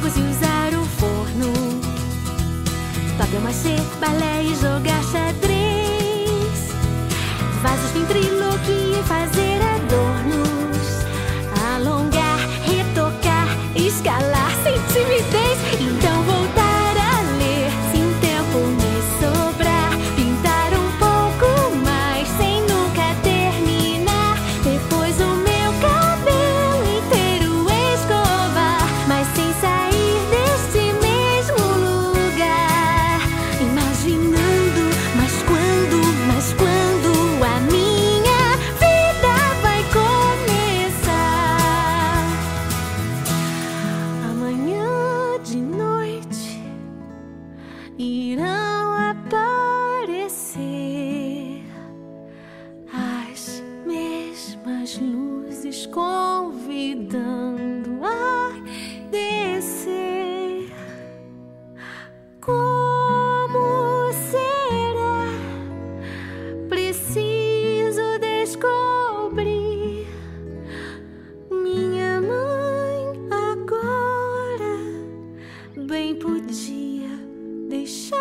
fogos e usar o forno. Papel-machê, balé e jogar xadrez. Vasos, ventriloquia e fazer adornos. Alongar, retocar, escalar sem timidez. Então voltar a ler, se um tempo me sobrar. Pintar um pouco mais, sem nunca terminar. Depois o meu cabelo inteiro escovar, mas sem sair deste mesmo lugar. Imaginando, mas quando a minha vida vai começar. Amanhã de noite irão aparecer as mesmas luzes convidando a descer. Como será? Preciso descobrir. Minha mãe agora bem podia deixar